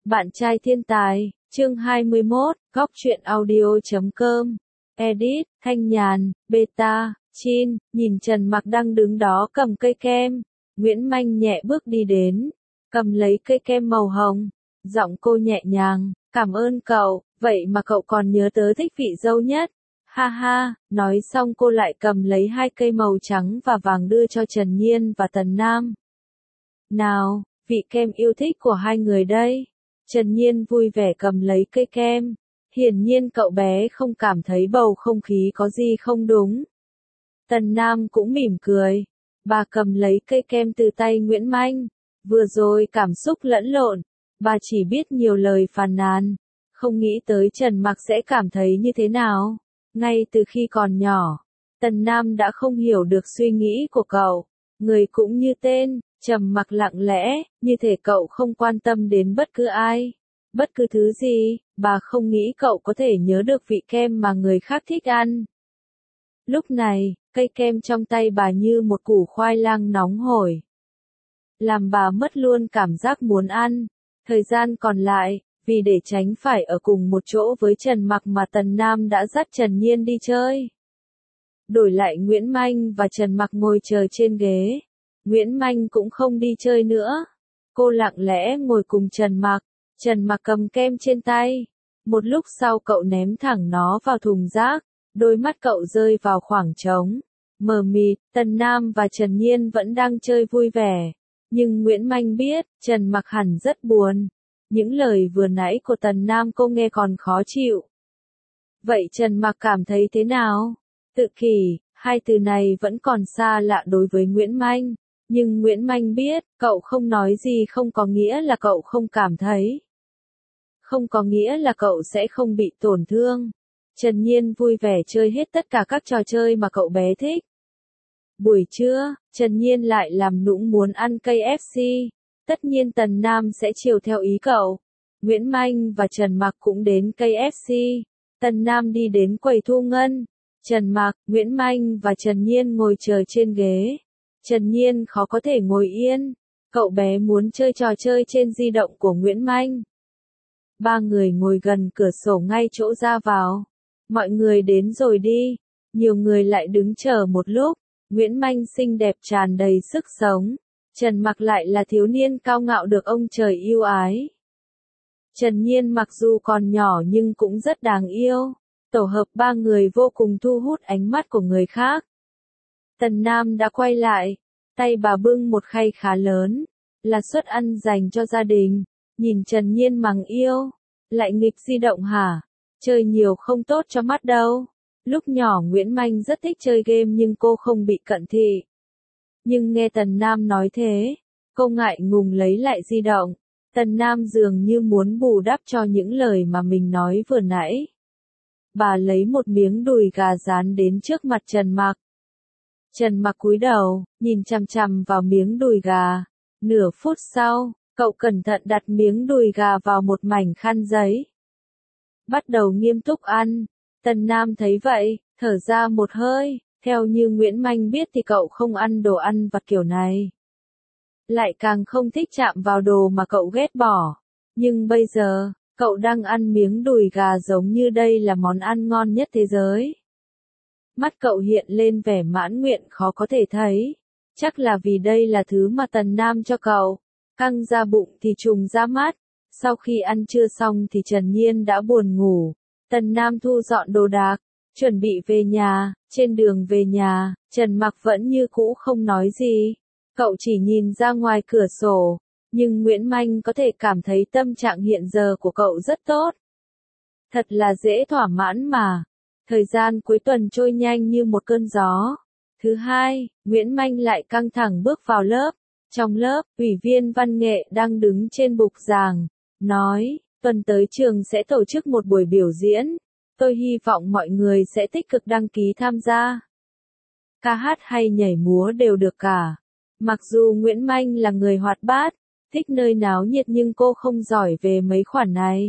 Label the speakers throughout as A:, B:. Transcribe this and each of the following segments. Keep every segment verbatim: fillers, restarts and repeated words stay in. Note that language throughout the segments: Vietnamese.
A: Bạn trai thiên tài, chương hai mươi mốt, góc truyện audio chấm com, edit, Thanh Nhàn, beta, Chin, nhìn Trần Mặc đang đứng đó cầm cây kem, Nguyễn Manh nhẹ bước đi đến, cầm lấy cây kem màu hồng, giọng cô nhẹ nhàng, cảm ơn cậu, vậy mà cậu còn nhớ tớ thích vị dâu nhất, ha ha, nói xong cô lại cầm lấy hai cây màu trắng và vàng đưa cho Trần Nhiên và Tần Nam. Nào, vị kem yêu thích của hai người đây. Trần Nhiên vui vẻ cầm lấy cây kem. Hiển nhiên cậu bé không cảm thấy bầu không khí có gì không đúng. Tần Nam cũng mỉm cười. Bà cầm lấy cây kem từ tay Nguyễn Manh. Vừa rồi cảm xúc lẫn lộn. Bà chỉ biết nhiều lời phàn nàn. Không nghĩ tới Trần Mặc sẽ cảm thấy như thế nào. Ngay từ khi còn nhỏ, Tần Nam đã không hiểu được suy nghĩ của cậu. Người cũng như tên. Trầm mặc lặng lẽ, như thể cậu không quan tâm đến bất cứ ai, bất cứ thứ gì, bà không nghĩ cậu có thể nhớ được vị kem mà người khác thích ăn. Lúc này, cây kem trong tay bà như một củ khoai lang nóng hổi. Làm bà mất luôn cảm giác muốn ăn. Thời gian còn lại, vì để tránh phải ở cùng một chỗ với Trần Mặc mà Tần Nam đã dắt Trần Nhiên đi chơi. Đổi lại Nguyễn Manh và Trần Mặc ngồi chờ trên ghế. Nguyễn Manh cũng không đi chơi nữa. Cô lặng lẽ ngồi cùng Trần Mặc. Trần Mặc cầm kem trên tay. Một lúc sau cậu ném thẳng nó vào thùng rác. Đôi mắt cậu rơi vào khoảng trống. Mờ mịt, Tần Nam và Trần Nhiên vẫn đang chơi vui vẻ. Nhưng Nguyễn Manh biết, Trần Mặc hẳn rất buồn. Những lời vừa nãy của Tần Nam cô nghe còn khó chịu. Vậy Trần Mặc cảm thấy thế nào? Tự kỷ, hai từ này vẫn còn xa lạ đối với Nguyễn Manh. Nhưng Nguyễn Manh biết, cậu không nói gì không có nghĩa là cậu không cảm thấy. Không có nghĩa là cậu sẽ không bị tổn thương. Trần Nhiên vui vẻ chơi hết tất cả các trò chơi mà cậu bé thích. Buổi trưa, Trần Nhiên lại làm nũng muốn ăn ca ép xê. Tất nhiên Tần Nam sẽ chiều theo ý cậu. Nguyễn Manh và Trần Mặc cũng đến ca ép xê. Tần Nam đi đến quầy thu ngân. Trần Mặc, Nguyễn Manh và Trần Nhiên ngồi chờ trên ghế. Trần Nhiên khó có thể ngồi yên. Cậu bé muốn chơi trò chơi trên di động của Nguyễn Manh. Ba người ngồi gần cửa sổ ngay chỗ ra vào. Mọi người đến rồi đi. Nhiều người lại đứng chờ một lúc. Nguyễn Manh xinh đẹp tràn đầy sức sống. Trần Mặc lại là thiếu niên cao ngạo được ông trời yêu ái. Trần Nhiên mặc dù còn nhỏ nhưng cũng rất đáng yêu. Tổ hợp ba người vô cùng thu hút ánh mắt của người khác. Tần Nam đã quay lại, tay bà bưng một khay khá lớn, là suất ăn dành cho gia đình, nhìn Trần Nhiên mắng yêu, lại nghịch di động hả, chơi nhiều không tốt cho mắt đâu. Lúc nhỏ Nguyễn Manh rất thích chơi game nhưng cô không bị cận thị. Nhưng nghe Tần Nam nói thế, cô ngại ngùng lấy lại di động, Tần Nam dường như muốn bù đắp cho những lời mà mình nói vừa nãy. Bà lấy một miếng đùi gà rán đến trước mặt Trần Mặc. Trần Mặc cúi đầu, nhìn chằm chằm vào miếng đùi gà. Nửa phút sau, cậu cẩn thận đặt miếng đùi gà vào một mảnh khăn giấy. Bắt đầu nghiêm túc ăn. Tần Nam thấy vậy, thở ra một hơi. Theo như Nguyễn Manh biết thì cậu không ăn đồ ăn vặt kiểu này. Lại càng không thích chạm vào đồ mà cậu ghét bỏ. Nhưng bây giờ, cậu đang ăn miếng đùi gà giống như đây là món ăn ngon nhất thế giới. Mắt cậu hiện lên vẻ mãn nguyện khó có thể thấy. Chắc là vì đây là thứ mà Tần Nam cho cậu. Căng ra bụng thì trùng ra mắt. Sau khi ăn trưa xong thì Trần Nhiên đã buồn ngủ. Tần Nam thu dọn đồ đạc, chuẩn bị về nhà. Trên đường về nhà, Trần Mặc vẫn như cũ không nói gì. Cậu chỉ nhìn ra ngoài cửa sổ. Nhưng Nguyễn Manh có thể cảm thấy tâm trạng hiện giờ của cậu rất tốt. Thật là dễ thỏa mãn mà. Thời gian cuối tuần trôi nhanh như một cơn gió. Thứ hai, Nguyễn Manh lại căng thẳng bước vào lớp. Trong lớp, ủy viên văn nghệ đang đứng trên bục giảng, nói, tuần tới trường sẽ tổ chức một buổi biểu diễn. Tôi hy vọng mọi người sẽ tích cực đăng ký tham gia. Ca hát hay nhảy múa đều được cả. Mặc dù Nguyễn Manh là người hoạt bát, thích nơi náo nhiệt nhưng cô không giỏi về mấy khoản này.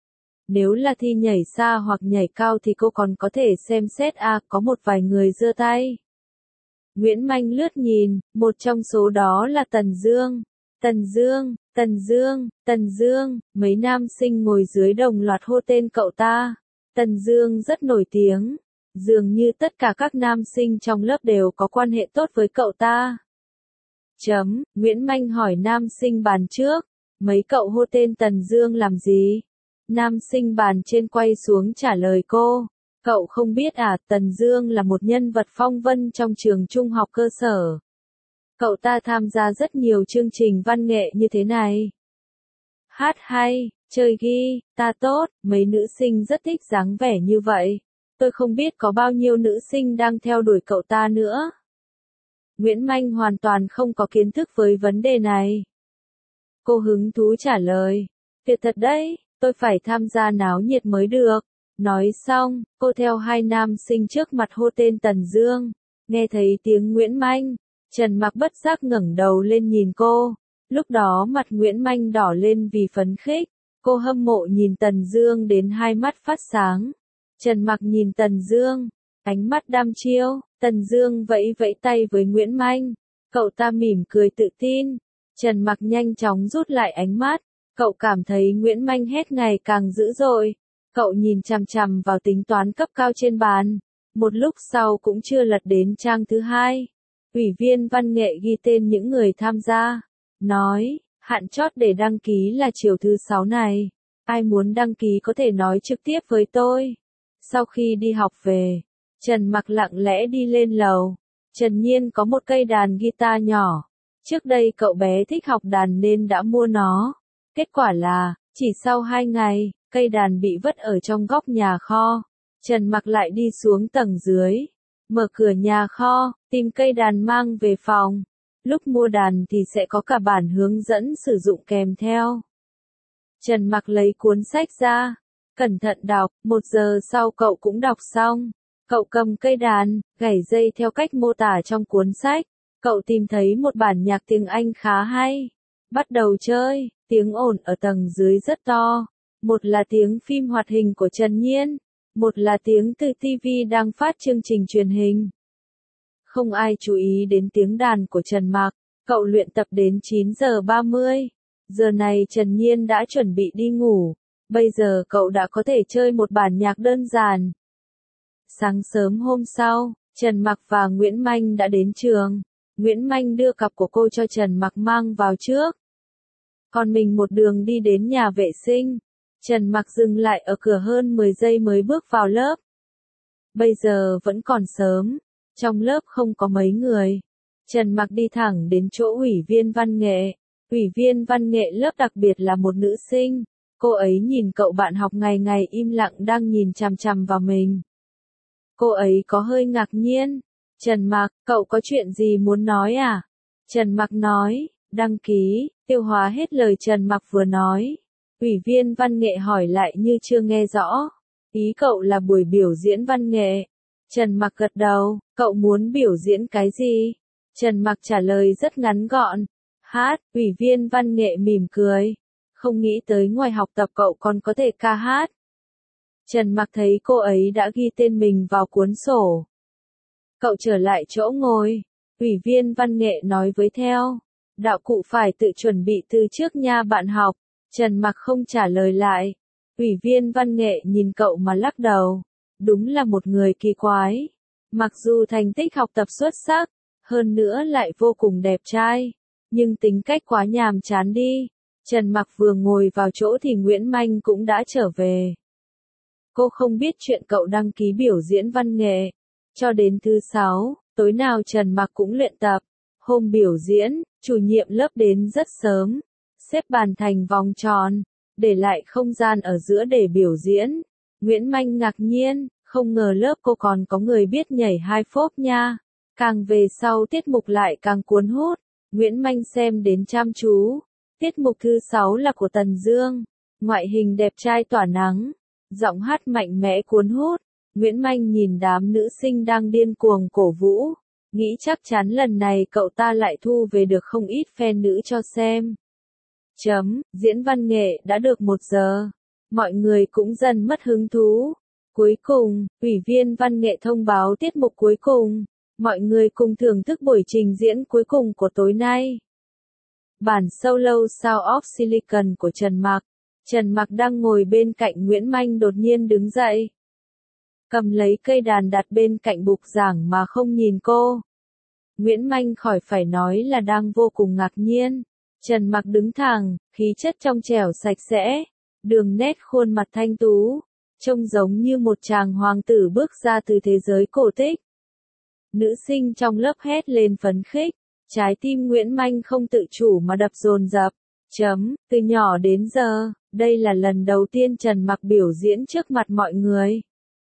A: Nếu là thi nhảy xa hoặc nhảy cao thì cô còn có thể xem xét à, có một vài người giơ tay. Nguyễn Manh lướt nhìn, một trong số đó là Tần Dương. Tần Dương, Tần Dương, Tần Dương, mấy nam sinh ngồi dưới đồng loạt hô tên cậu ta. Tần Dương rất nổi tiếng, dường như tất cả các nam sinh trong lớp đều có quan hệ tốt với cậu ta. Chấm, Nguyễn Manh hỏi nam sinh bàn trước, mấy cậu hô tên Tần Dương làm gì? Nam sinh bàn trên quay xuống trả lời cô, cậu không biết à, Tần Dương là một nhân vật phong vân trong trường trung học cơ sở. Cậu ta tham gia rất nhiều chương trình văn nghệ như thế này. Hát hay, chơi ghi, ta tốt, mấy nữ sinh rất thích dáng vẻ như vậy. Tôi không biết có bao nhiêu nữ sinh đang theo đuổi cậu ta nữa. Nguyễn Manh hoàn toàn không có kiến thức với vấn đề này. Cô hứng thú trả lời, tuyệt thật đấy, tôi phải tham gia náo nhiệt mới được. Nói xong, cô theo hai nam sinh trước mặt hô tên Tần Dương. Nghe thấy tiếng Nguyễn Manh, Trần Mặc bất giác ngẩng đầu lên nhìn cô. Lúc đó mặt Nguyễn Manh đỏ lên vì phấn khích. Cô hâm mộ nhìn Tần Dương đến hai mắt phát sáng. Trần Mặc nhìn Tần Dương, ánh mắt đăm chiêu. Tần Dương vẫy vẫy tay với Nguyễn Manh. Cậu ta mỉm cười tự tin. Trần Mặc nhanh chóng rút lại ánh mắt. Cậu cảm thấy Nguyễn Manh hét ngày càng dữ dội. Cậu nhìn chằm chằm vào tính toán cấp cao trên bàn. Một lúc sau cũng chưa lật đến trang thứ hai. Ủy viên văn nghệ ghi tên những người tham gia. Nói, hạn chót để đăng ký là chiều thứ sáu này. Ai muốn đăng ký có thể nói trực tiếp với tôi. Sau khi đi học về, Trần Mặc lặng lẽ đi lên lầu. Trần Nhiên có một cây đàn guitar nhỏ. Trước đây cậu bé thích học đàn nên đã mua nó. Kết quả là, chỉ sau hai ngày, cây đàn bị vứt ở trong góc nhà kho. Trần Mặc lại đi xuống tầng dưới, mở cửa nhà kho, tìm cây đàn mang về phòng. Lúc mua đàn thì sẽ có cả bản hướng dẫn sử dụng kèm theo. Trần Mặc lấy cuốn sách ra, cẩn thận đọc, một giờ sau cậu cũng đọc xong. Cậu cầm cây đàn, gảy dây theo cách mô tả trong cuốn sách. Cậu tìm thấy một bản nhạc tiếng Anh khá hay. Bắt đầu chơi, tiếng ồn ở tầng dưới rất to. Một là tiếng phim hoạt hình của Trần Nhiên, một là tiếng từ ti vi đang phát chương trình truyền hình. Không ai chú ý đến tiếng đàn của Trần Mặc. Cậu luyện tập đến chín giờ ba mươi. Giờ này Trần Nhiên đã chuẩn bị đi ngủ. Bây giờ cậu đã có thể chơi một bản nhạc đơn giản. Sáng sớm hôm sau, Trần Mặc và Nguyễn Manh đã đến trường. Nguyễn Manh đưa cặp của cô cho Trần Mặc mang vào trước. Còn mình một đường đi đến nhà vệ sinh. Trần Mặc dừng lại ở cửa hơn mười giây mới bước vào lớp. Bây giờ vẫn còn sớm. Trong lớp không có mấy người. Trần Mặc đi thẳng đến chỗ ủy viên văn nghệ. Ủy viên văn nghệ lớp đặc biệt là một nữ sinh. Cô ấy nhìn cậu bạn học ngày ngày im lặng đang nhìn chằm chằm vào mình. Cô ấy có hơi ngạc nhiên. Trần Mặc, cậu có chuyện gì muốn nói à? Trần Mặc nói, đăng ký, tiêu hóa hết lời Trần Mặc vừa nói. Ủy viên văn nghệ hỏi lại như chưa nghe rõ. Ý cậu là buổi biểu diễn văn nghệ. Trần Mặc gật đầu, cậu muốn biểu diễn cái gì? Trần Mặc trả lời rất ngắn gọn. Hát, ủy viên văn nghệ mỉm cười. Không nghĩ tới ngoài học tập cậu còn có thể ca hát. Trần Mặc thấy cô ấy đã ghi tên mình vào cuốn sổ. Cậu trở lại chỗ ngồi. Ủy viên văn nghệ nói với theo. Đạo cụ phải tự chuẩn bị từ trước nha bạn học. Trần Mặc không trả lời lại. Ủy viên văn nghệ nhìn cậu mà lắc đầu. Đúng là một người kỳ quái. Mặc dù thành tích học tập xuất sắc, hơn nữa lại vô cùng đẹp trai, nhưng tính cách quá nhàm chán đi. Trần Mặc vừa ngồi vào chỗ thì Nguyễn Manh cũng đã trở về. Cô không biết chuyện cậu đăng ký biểu diễn văn nghệ. Cho đến thứ sáu, tối nào Trần Mặc cũng luyện tập. Hôm biểu diễn, chủ nhiệm lớp đến rất sớm, xếp bàn thành vòng tròn, để lại không gian ở giữa để biểu diễn. Nguyễn Manh ngạc nhiên, không ngờ lớp cô còn có người biết nhảy hai phốp nha. Càng về sau tiết mục lại càng cuốn hút. Nguyễn Manh xem đến chăm chú. Tiết mục thứ sáu là của Tần Dương. Ngoại hình đẹp trai tỏa nắng. Giọng hát mạnh mẽ cuốn hút. Nguyễn Manh nhìn đám nữ sinh đang điên cuồng cổ vũ. Nghĩ chắc chắn lần này cậu ta lại thu về được không ít fan nữ cho xem. Chấm, diễn văn nghệ đã được một giờ. Mọi người cũng dần mất hứng thú. Cuối cùng, ủy viên văn nghệ thông báo tiết mục cuối cùng. Mọi người cùng thưởng thức buổi trình diễn cuối cùng của tối nay. Bản solo Sound of Silicon của Trần Mặc. Trần Mặc đang ngồi bên cạnh Nguyễn Manh đột nhiên đứng dậy. Cầm lấy cây đàn đặt bên cạnh bục giảng mà không nhìn cô. Nguyễn Manh khỏi phải nói là đang vô cùng ngạc nhiên. Trần Mặc đứng thẳng, khí chất trong trẻo sạch sẽ, đường nét khuôn mặt thanh tú, trông giống như một chàng hoàng tử bước ra từ thế giới cổ tích. Nữ sinh trong lớp hét lên phấn khích, trái tim Nguyễn Manh không tự chủ mà đập dồn dập. Chấm, từ nhỏ đến giờ, đây là lần đầu tiên Trần Mặc biểu diễn trước mặt mọi người.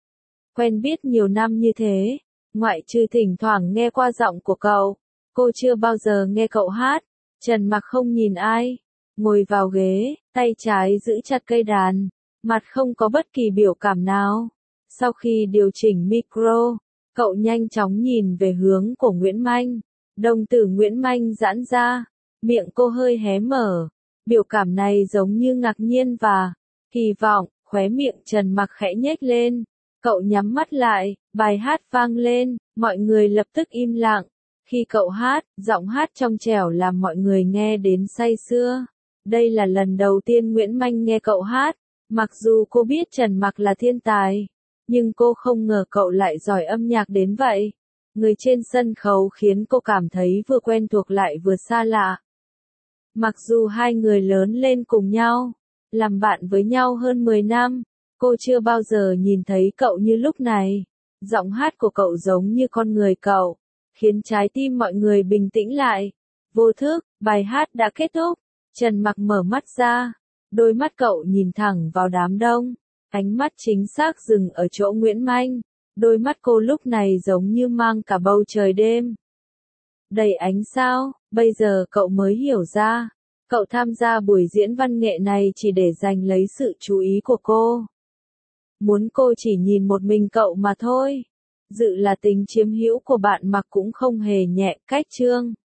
A: Quen biết nhiều năm như thế, ngoại trừ thỉnh thoảng nghe qua giọng của cậu, cô chưa bao giờ nghe cậu hát. Trần Mặc không nhìn ai, ngồi vào ghế, tay trái giữ chặt cây đàn, mặt không có bất kỳ biểu cảm nào. Sau khi điều chỉnh micro, cậu nhanh chóng nhìn về hướng của Nguyễn Manh. Đồng tử Nguyễn Manh giãn ra, miệng cô hơi hé mở. Biểu cảm này giống như ngạc nhiên và kỳ vọng, khóe miệng Trần Mặc khẽ nhếch lên. Cậu nhắm mắt lại, bài hát vang lên, mọi người lập tức im lặng. Khi cậu hát, giọng hát trong trẻo làm mọi người nghe đến say sưa. Đây là lần đầu tiên Nguyễn Manh nghe cậu hát. Mặc dù cô biết Trần Mặc là thiên tài, nhưng cô không ngờ cậu lại giỏi âm nhạc đến vậy. Người trên sân khấu khiến cô cảm thấy vừa quen thuộc lại vừa xa lạ. Mặc dù hai người lớn lên cùng nhau, làm bạn với nhau hơn mười năm, cô chưa bao giờ nhìn thấy cậu như lúc này. Giọng hát của cậu giống như con người cậu, khiến trái tim mọi người bình tĩnh lại. Vô thức, bài hát đã kết thúc. Trần Mặc mở mắt ra, đôi mắt cậu nhìn thẳng vào đám đông, ánh mắt chính xác dừng ở chỗ Nguyễn Manh. Đôi mắt cô lúc này giống như mang cả bầu trời đêm đầy ánh sao. Bây giờ cậu mới hiểu ra, cậu tham gia buổi diễn văn nghệ này chỉ để giành lấy sự chú ý của cô. Muốn cô chỉ nhìn một mình cậu mà thôi. Dự là tính chiếm hữu của bạn Mặc cũng không hề nhẹ. Cách chương